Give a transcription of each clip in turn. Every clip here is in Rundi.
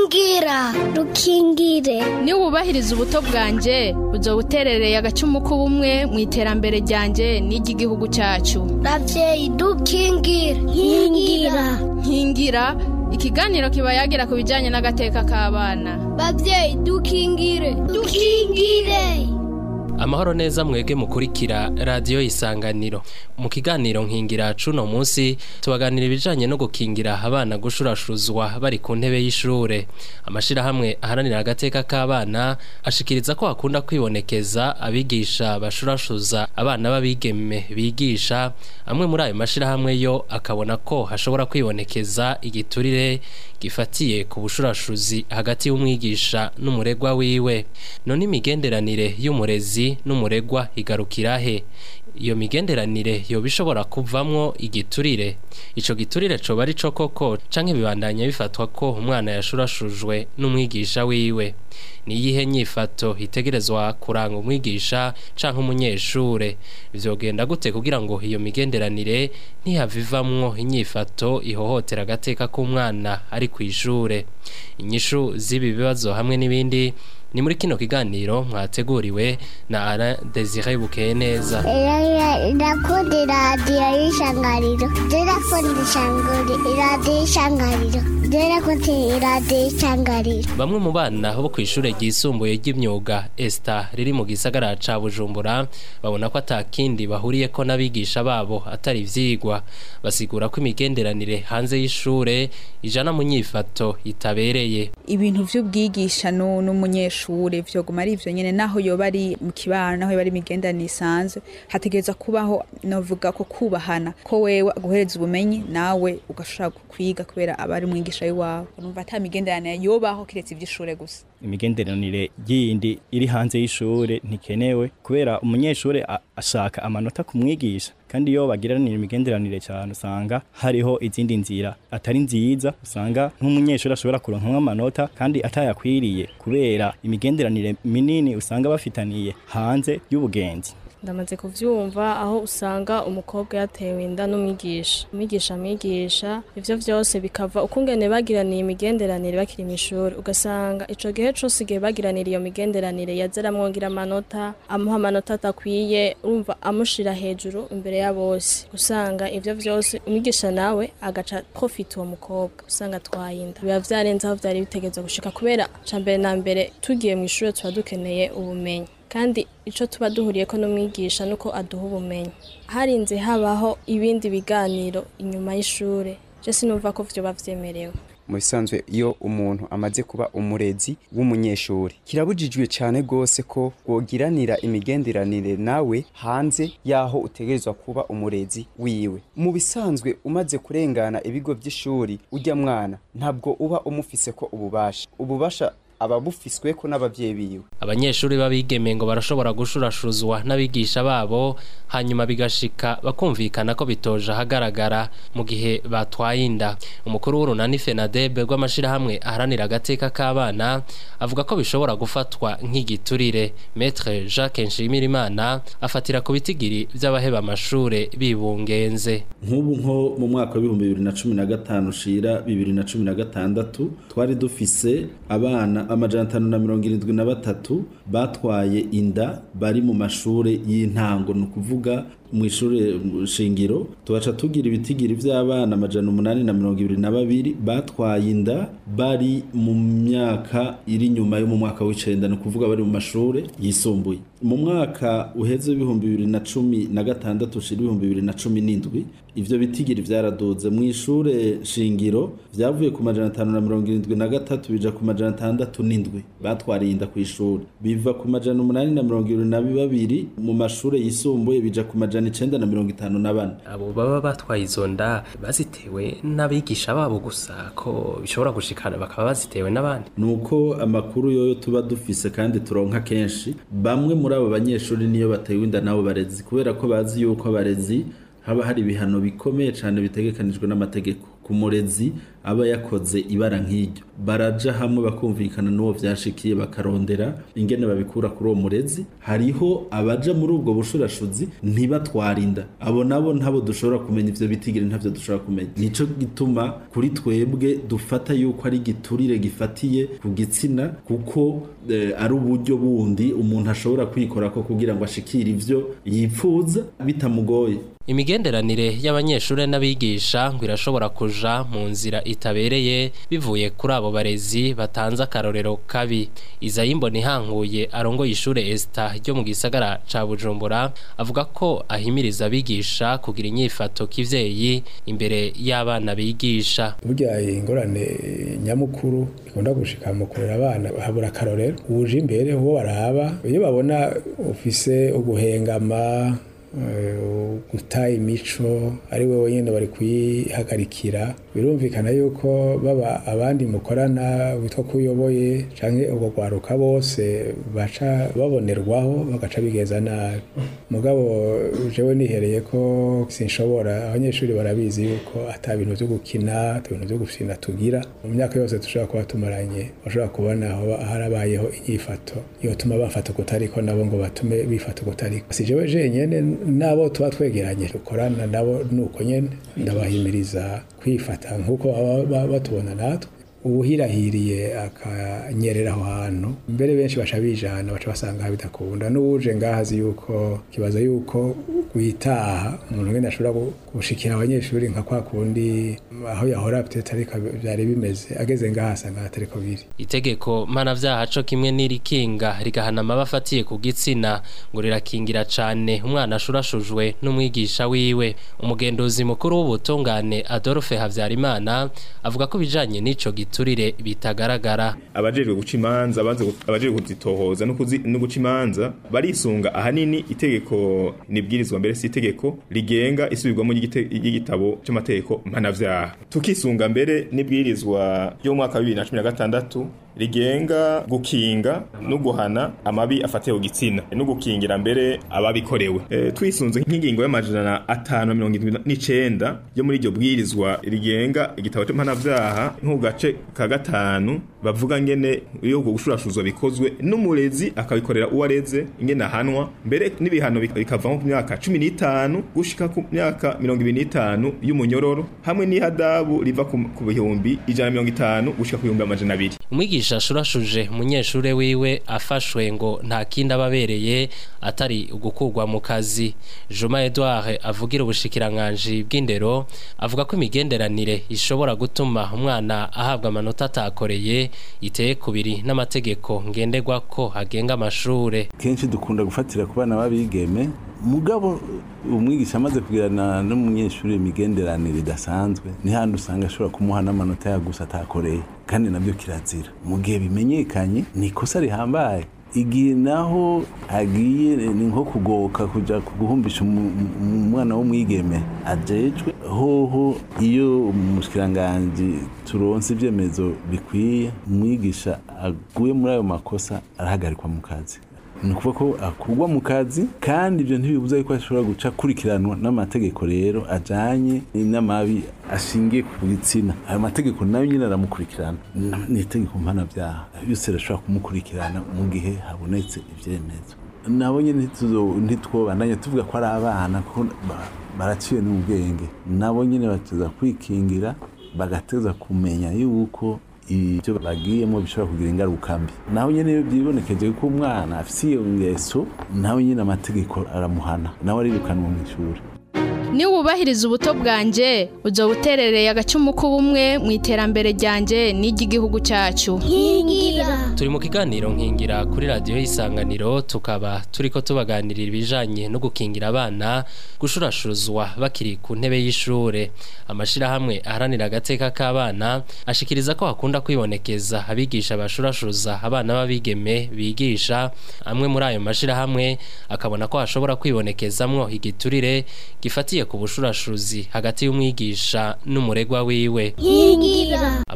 rukingire. Ni wubahiriza ubuto bwanje uzobuterereye agacumu k'ubumwe mu iterambere ryanje n'iry'igihugu cyacu. Ravyeyi dukingire. Nkingira ikiganiro kiba yagira ku bijanye n'agateka k'abana. Bavyeyi dukingire. Amahoro neza mwege mukurikira radio Isanganiro. Mu kiganiro nkingira cuno munsi tubaganira ibijanye no gukingira abana gushurashuzwa bari ku ntebe y'ishure. Amashira hamwe aharanira agateka k'abana ashikiriza ko akunda kwibonekeza abigisha bashurashuza abana babigeme bigisha. Amwe muri ayo mashira hamwe yo akabona ko hashobora kwibonekeza igiturire gifatiye ku bushurashuzi hagati y'umwigisha n'umuregwa wiwe. None imigenderanire y'umurezi n'umuregwa igarukira he? Iyo migenderanire yo bishobora kuvamwo igiturire. Ico giturire co bari co koko canke bibandanya bifatwa ko umwana yashurashujwe n'umwigisha wiwe. Ni yihe nyifato itegerezwa kuranga umwigisha canke umunyeshure? Bizogenda gute kugira ngo iyo migenderanire ntihavivamwo inyifato ihohotera agateka k'umwana ari kw'ishure? Inyishu z'ibi bibazo hamwe n'ibindi ni muri kino kiganiro mwateguriwe na Ara Desire Bukeye neza. Ndakunda radio y'Isanganiro. Bamwe mu bana bo kw'ishure ryisumbuye ry'imyuga Esta riri mu gisagara ca Bujumbura babona ko atakindi bahuriyeko n'abigisha babo atari ivyigwa. Basigura ko imigenderanire hanze y'ishure ijana mu nyifato itabereye. Ibintu vy'ubwigisha n'umunyeshure vyoguma ari ivyo nyene, naho yoba ari mu kibano, naho yoba ari imigenderanire isanzwe, hategeza kubaho novuga ko kubahana, ko wewe aguhereza ubumenyi nawe ugashobora kwiga kubera abari mwigisha yiwawe. Numva ata migenderanire yobaho kiretse ivy'ishure gusa. Imigenderanire yindi iri hanze y'ishure ntikenewe kubera umunyeshure ashaka amanota kumwigisha, kandi iyo bagiranira imigenderanire cyane usanga hariho izindi nzira atari nziza, usanga nk'umunyeshure ashobora kuronka amanota kandi atayakwiriye kubera imigenderanire minini usanga bafitaniye hanze y'ubugenzi. Ndamaze kuvyumva aho usanga umukobwa yatewe inda n'umwigisha, umwigisha ivyo vyose bikava ukungene bagiraniye imigenderanire bakiri mw'ishuri, ugasanga ico gihe cose igihe bagiranira iyo migenderanire yazera mwongira amanota, amuha amanota atakwiye, urumva amushira hejuru imbere ya bose, usanga ivyo vyose umwigisha nawe agaca profit uwo mukobwa, usanga atwaye inda. Biba vyarenze aho vyari bitegeza gushika kubera cambere na mbere tugiye mw'ishuri tuba dukeneye ubumenyi, kandi ico tuba duhuriyeko n'umwigisha nuko aduha ubumenyi. Harinze habaho ibindi biganiro inyuma y'ishure, je sinumva ko vyo bavyemerewe. Mu bisanzwe iyo umuntu amaze kuba umurezi w'umunyeshuri, kirabujijwe cyane gose ko wogiranira imigenderanire nawe hanze yaho utegerezwa kuba umurezi wiwe. Mu bisanzwe umaze kurengana ibigo by'ishuri, ujya mwana ntabwo uba umufise ko ububasha ababufiswe ko n'abavyeyi biwe. Abanyeshuri babigeme ngo barashobora gushurashuzwa n'abigisha babo, hanyuma bigashika bakumvikana ko bitoje ahagaragara mu gihe batwaye inda. Umukuru w'urunani FENADEB rw'amashira hamwe aharanira agateka k'abana avuga ko bishobora gufatwa nk'igiturire. Maître Jacques Nshimirimana afatira ku bitigiri by'abaheba amashure bibungenze. Nk'ubu nko mu mwaka wa 2015 ushira 2016 twari dufise abana 573 batwaye inda bari mu mashure y'intango, no kuvuga mw'ishure shingiro. Tubaca tugira ibitigiri vy'abana 822 batwaye inda bari mu myaka iri nyuma yo mu mwaka w'icenda, no kuvuga bari mu mashure yisumbuye. Mu mwaka uheze 2016 ushira 2017 ivyo bitigiri vyaraduze. Mw'ishure shingiro vyavuye ku 573 bija ku 607 batwariye inda kw'ishure, biva ku 822 mu mashure yisumbuye bija ku 954. Abo baba batwaye izo nda bazitewe n'abigisha babo gusa, ko bishobora gushikana bakaba bazitewe n'abandi? Nuko amakuru yoyo tuba dufise kandi turonka kenshi, bamwe muri abo banyeshuri niyo batewe inda nabo barezi, kubera ko bazi yuko abarezi haba hari ibihano bikomeye cyane bitegekanijwe n'amategeko. Ku murezi aba yakoze ibara nk'iryo baraja hamwe bakumvikana n'uwo vyashikiye bakarondera ingene babikura kuri uwo murezi. Hariho abaja muri ubwo bushurashuzi ntibatwarinda, abo nabo ntabo dushobora kumenya, ivyo bitigiri ntavyo dushobora kumenya. Nico gituma kuri twebwe dufata yuko ari giturire gifatiye ku gitsina, kuko ari uburyo bundi umuntu ashobora kwikora ko kugira ngo ashikire ivyo yipfuza bitamugoye. Imigenderanire y'abanyeshure n'abigisha ngo irashobora kuja mu nzira itabereye bivuye kuri abo barezi batanze akarorero kabi. Izayimbo Nihankuye arongoye ishure Esta ryo mu gisagara ca Bujumbura avuga ko ahimiriza abigisha kugira inyifato kivyeyi imbere y'abana bigisha. Burya ingorane nyamukuru ikunda gushika mu kurera abana habura akarorero, uje imbere ho baraba iyo babona ufise uguhengama gutaye imico ari wewe nyene bari kwihagarikira, birumvikana yuko baba abandi mukorana witwa kuyoboye canke ubwo gwaruka bose baca babonerwaho bagaca bigeza nabi. Mugabo jewe nihereye ko sinshobora, abanyeshuri barabizi yuko ata bintu byo gukina, ata bintu byo gufina tugira. Mu myaka yose tushobora kuba tumaranye, bashobora kubona aho harabayeho inyifato yotuma bafata kutariko nabo ngo batume bifata kutariko. Si jewe jenyene nabo tuba twegeranye dukorana nabo nuko nyene ndabahimiriza kwifata nkuko batubona natwe. Ubuhirahiriye akanyerera aho hantu mbere benshi baca bijana baca basanga bidakunda, n'uje ngahazi yuko kibaza yuko guitaha umuntu ngene ashobora gushikira abanyeshuri nka kwa kundi aho yahora peut-être ariko byari bimeze, ageze ngahasanga atariko biri. Itegeko mpanavyaha co kimwe n'irikinga rigahana amabafatiye ku gitsina ngo rirakingira cane umwana ashurashujwe n'umwigisha wiwe. Umugenduzi mukuru w'ubutungane Adolphe Havyarimana avuga ko bijanye n'ico giturire bitagaragara. Abajejwe guca imanza abajejwe kuzitohoza no guca imanza barisunga ahanini itegeko nibwirizwa mbere si itegeko rigenga isubirwamo y'igitabo cy'amategeko mpanavyaha, tukisunga mbere nibwirizwa yo mu mwaka wa 2016 rigenga gukinga no guhana amabi afatiye ku gitsina no gukingira mbere ababikorewe. Twisunze nk'ingingo y'amajana 579 yo muri iryo bwirizwa rigenga igitabo cy'impanavyaha nk'ugace ka 5 bavuga ngene iyo gushurashuzwa bikozwe n'umurezi akabikorera uwareze ingene ahanwa mbere n'ibihano bikava ku myaka 15 gushika ku myaka 25 y'umunyororo hamwe n'ihadabu riva ku bihumbi 150 gushika ku bihumbi 200. Umwigisha ashurashuje umunyeshure wiwe afashwe ngo nta kindi ababereye atari ugukugwa mu kazi. Juma Edouard avugira ubushikiranganji bw'indero avuga ko imigenderanire ishobora gutuma umwana ahabwa amanota atakoreye iteye kubiri n'amategeko ngenderwa ko hagenga amashure. Kenshi dukunda gufatira ku bana babigeme, mugabo umwigisha amaze kugirana n'umunyeshuri imigenderanire idasanzwe ni handi usanga ashobora kumuha n'amanota yagusa atakoreye, kandi nabyo kirazira. Mu gihe bimenyekanye ni ikosa rihambaye. Igihe naho agiye ni nko kugoka kuja kuguhumbisha umwana w'umwigeme ajejwe hoho, iyo umushikiranganje turonse ivyemezo bikwiye umwigisha aguye muri ayo makosa arahagarikwa mu kazi. Nukuvuga ko akugwa mu kazi, kandi ibyo ntibibuza yuko ashobora guca kurikiranwa n'amategeko rero ajanye n'amabi ashingiye ku gitsina. Ayo mategeko nayo nyine aramukurikirana, ni itegeko mpanavyaha yose rashobora kumukurikirana mu gihe habonetse ivyemezo. Nabo nyine ntitwobandanya tuvuga ko ari abana kuko baraciye n'ubwenge, nabo nyine bateza kwikingira bagateza kumenya yuko ibyo bagiyemo bishobora kugira ingaruka mbi. Naho nyene byibonekeje ko umwana afise iyo ngeso, naho nyine amategeko aramuhana, nawe arirukanwa mu ishuri. Ni wubahiriza ubuto bwanje uzobuterereye agacumu k'ubumwe mu iterambere ryanje n'igihugu cyacu. Nkingira. Turi mu kiganiro nkingira kuri radio y'Isanganiro, tukaba turiko tubaganirira ibijanye no gukingira abana gushurashuzwa bakiri ku ntebe y'ishure. Amashirahamwe aharanira agateka k'abana ashikiriza ko hakunda kwibonekeza abigisha bashurashuza abana babigeme bigisha. Amwe muri ayo mashirahamwe akabona ko hashobora kwibonekezamwo igiturire gifatiye ku bushurashuzi hagati y'umwigisha n'umuregwa wiwe. Nkingira.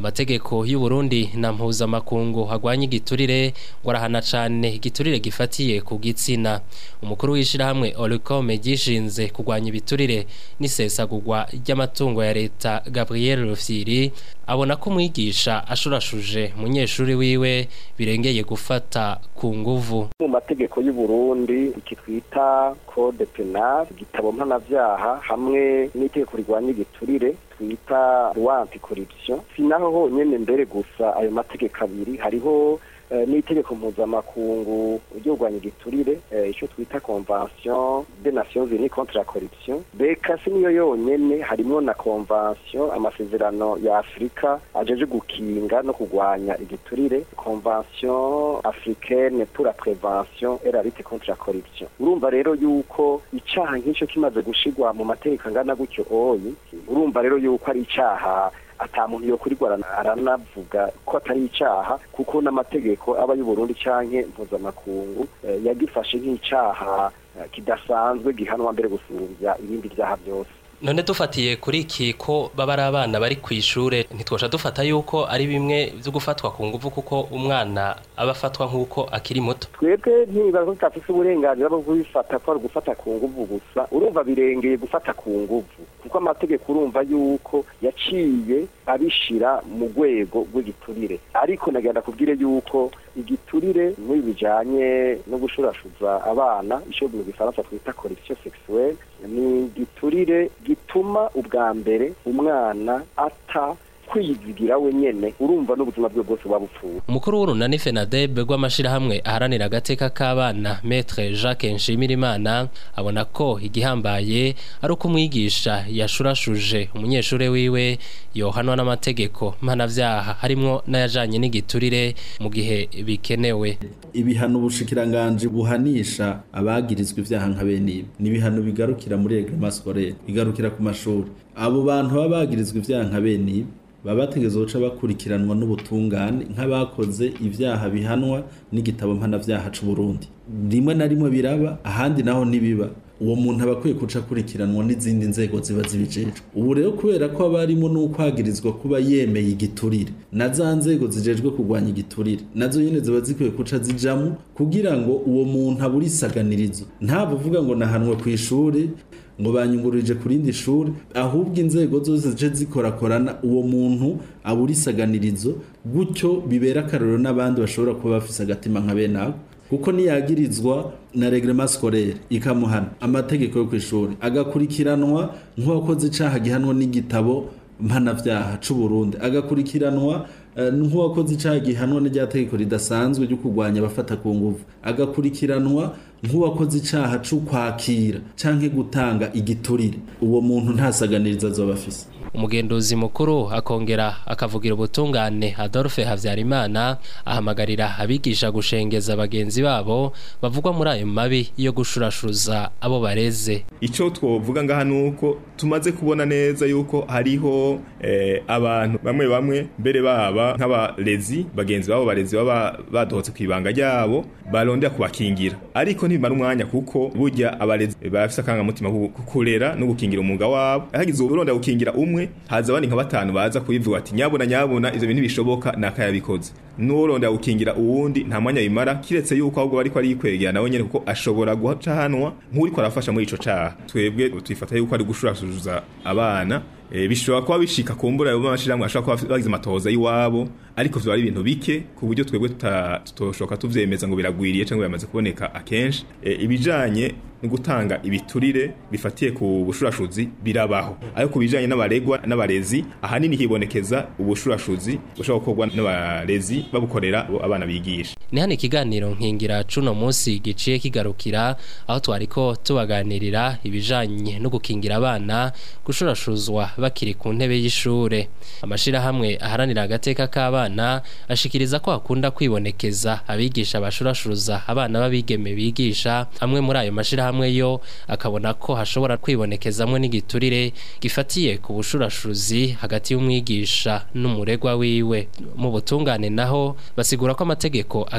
amategeko y'u Burundi na mpuzamakungu hagwanya igiturire ngo arahana cane igiturire gifatiye ku gitsina. Umukuru w'ishirahamwe Olukome gishinze kugwanya ibiturire n'isesagurwa ry'amatungo ya leta Gabriel Rufyiri abona ko umwigisha ashurashuje umunyeshuri wiwe birengeye gufata ku nguvu. Mu mategeko y'u Burundi iki twita code penal igitabo mpanavyaha hamwe n'itegeko rigwanya igiturire twita loi anticorruption sinaho honyene mbere gusa ayo mategeko abiri hariho n'itegeko mpuzamakungu ry'urwanya igiturire icyo twita convention des nations unies contre la corruption beka si niyo yonyene harimo na convention amasezerano ya Afrika ajeje gukinga no kugwanya igiturire convention africaine pour la prévention et la lutte contre la corruption. Urumva rero yuko icaha nk'icyo kimaze gushigwa mu mategeko angana gutyo oyi urumva rero yuko ari icaha atamuntu yo kurigwarana aranavuga ko atari icaha kuko n'amategeko aba y'u Burundi canke mpuzamakungu yagifashe nk'icaha kidasanzwe gihanwa mbere gusumbya ibindi byaha byose. None dufatiye kuri iki ko baba ari abana bari kwishure ntitwosha dufata yuko ari bimwe byo gufatwa ku nguvu kuko umwana abafatwa nk'uko akiri muto. Twebwe ntibazo tutafise uburenganzira bwo kubifata ko gufata ku nguvu gusa urumva birengeye gufata ku nguvu kuko amategeko urumva yuko yaciye abishira mu rwego rw'igiturire ariko nagenda kubwire yuko igiturire muri bijanye no gushurashuza abana ico mu Gifaransa twita corruption sexuelle ni giturire gituma ubwa mbere umwana ata kwizigira wenyene urumva n'ubuzima bwe bwose babupfuye. Umukuru w'urunani FENADEB rw'amashirahamwe aharanira agateka k'abana Maître Jacques Nshimirimana abona ko igihambaye ari uko umwigisha yashurashuje umunyeshure wiwe yohanwa n'amategeko mpanavyaha harimwo n'ayajanye n'igiturire mu gihe bikenewe. Ibihano ubushikiranganje buhanisha abagirizwa ivyaha nka bene ni ibihano bigarukira muri reglement scolaire bigarukira ku mashuri. Abo bantu babagirizwa ivyaha nka bene baba bategezwe guca bakurikiranwa n'ubutungane nk'abakoze ivyaha bihanwa n'igitabo mpanavyaha c'u Burundi. Rimwe na rimwe biraba ahandi naho nibiba uwo muntu abakwiye kuca kurikiranwa n'izindi nzego ziba zibijejwe. Ubu rero kubera ko abarimo n'ukwagirizwa kuba yemeye igiturire na za nzego zijejwe kugwanya igiturire nazo nyene ziba zikwiye kuca zijamo kugira ngo uwo muntu aburisaganirizo ntavuga ngo nahanwe ku ishure ngo banyungurije kurindi shuri ahubwo inzego zose zije zikorakorana uwo muntu aburisaganirizo gutyo bibera akarero n'abandi bashobora kuba bafise agatima nka benako kuko niyagirizwa na reglement scolaire ikamuhana amategeko yo kwishuri agakurikiranwa nk'uwakoze icaha gihanwa n'igitabo mpanavyaha c'u Burundi agakurikiranwa nk'uwakoze icaha gihanwa n'iryategeko ridasanzwe ryo kugwanya abafata ku nguvu agakurikiranwa nk'uwakoze icaha cyo kwakira canke gutanga igiturire uwo muntu ntasaganiriza azoba afise. Umugenduzi mukuru akongera akavugira ubutungane Adolphe Havyarimana ahamagarira abigisha gushengeza bagenzi babo bavugwa muri ayo mabi yo gushurashuza abo bareze. Ico twovuga ngaha nuko tumaze kubona neza yuko hariho abantu bamwe mbere baba nk'abarezi bagenzi babo barezi baba badohotse kwibanga ryabo barondera kubakingira ariko ntibimara umwanya kuko burya abarezi bafise akanga mutima kurera no gukingira umwuga wabo hagize urondera gukingira umwe haza abandi nka batanu baza kuyivuga ati nyabona ivyo bintu bishoboka nakayabikoze n'urondera gukingira uwundi nta mwanya bimara kiretse yuko ahubwo bariko ari kwegera nawe nyene kuko ashobora guca hanwa nk'uri ko arafasha muri ico caha. Twebwe twifata yuko ari gushurashuza abana bishobora kuba bishika kumbura yo mashiramwe ashobora kuba bagize amatohoza yiwabo ariko vyo ari ibintu bike ku buryo twebwe tutoshoka tuvyemeza ngo biragwiriye cyangwa yamaze kuboneka akenshi. Ibijanye no gutanga ibiturire bifatiye ku bushurashuzi birabaho ariko kubijanye n'abaregwa n'abarezi ahanini hibonekeza ubushurashuzi bushobora gukorwa n'abarezi babukorera abana bigisha. Ni hano ikiganiro nkingira cuno munsi giciye kigarukira aho twariko tubaganirira ibijanye no gukingira abana gushurashuzwa bakiri ku ntebe y'ishure. Amashirahamwe aharanira agateka k'abana ashikiriza ko akunda kwibonekeza abigisha bashurashuza abana babigeme bigisha amwe muri ayo mashirahamwe yo akabona ko hashobora kwibonekezamwe n'igiturire gifatiye ku bushurashuzi hagati y'umwigisha n'umuregwa wiwe. Mu butungane naho basigura ko amategeko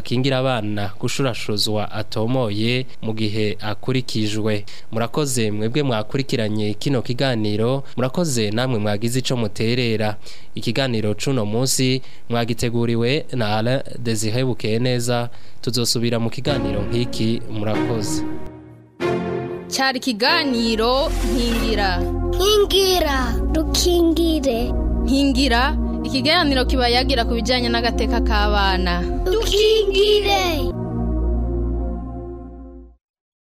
akingira abana gushurashuzwa atomoye mu gihe akurikijwe. Murakoze mwebwe mwakurikiranye kino kiganiro, murakoze namwe mwagize ico muterera. Ikiganiro cuno munsi mwagiteguriwe na Alain Desire Bukeneza. Tuzosubira mu kiganiro nk'iki, murakoze. Cyari kiganiro Nkingira dukingire. Nkingira ikiganiro kiba yagira ku bijyanye n'agateka k'abana. Dukingire.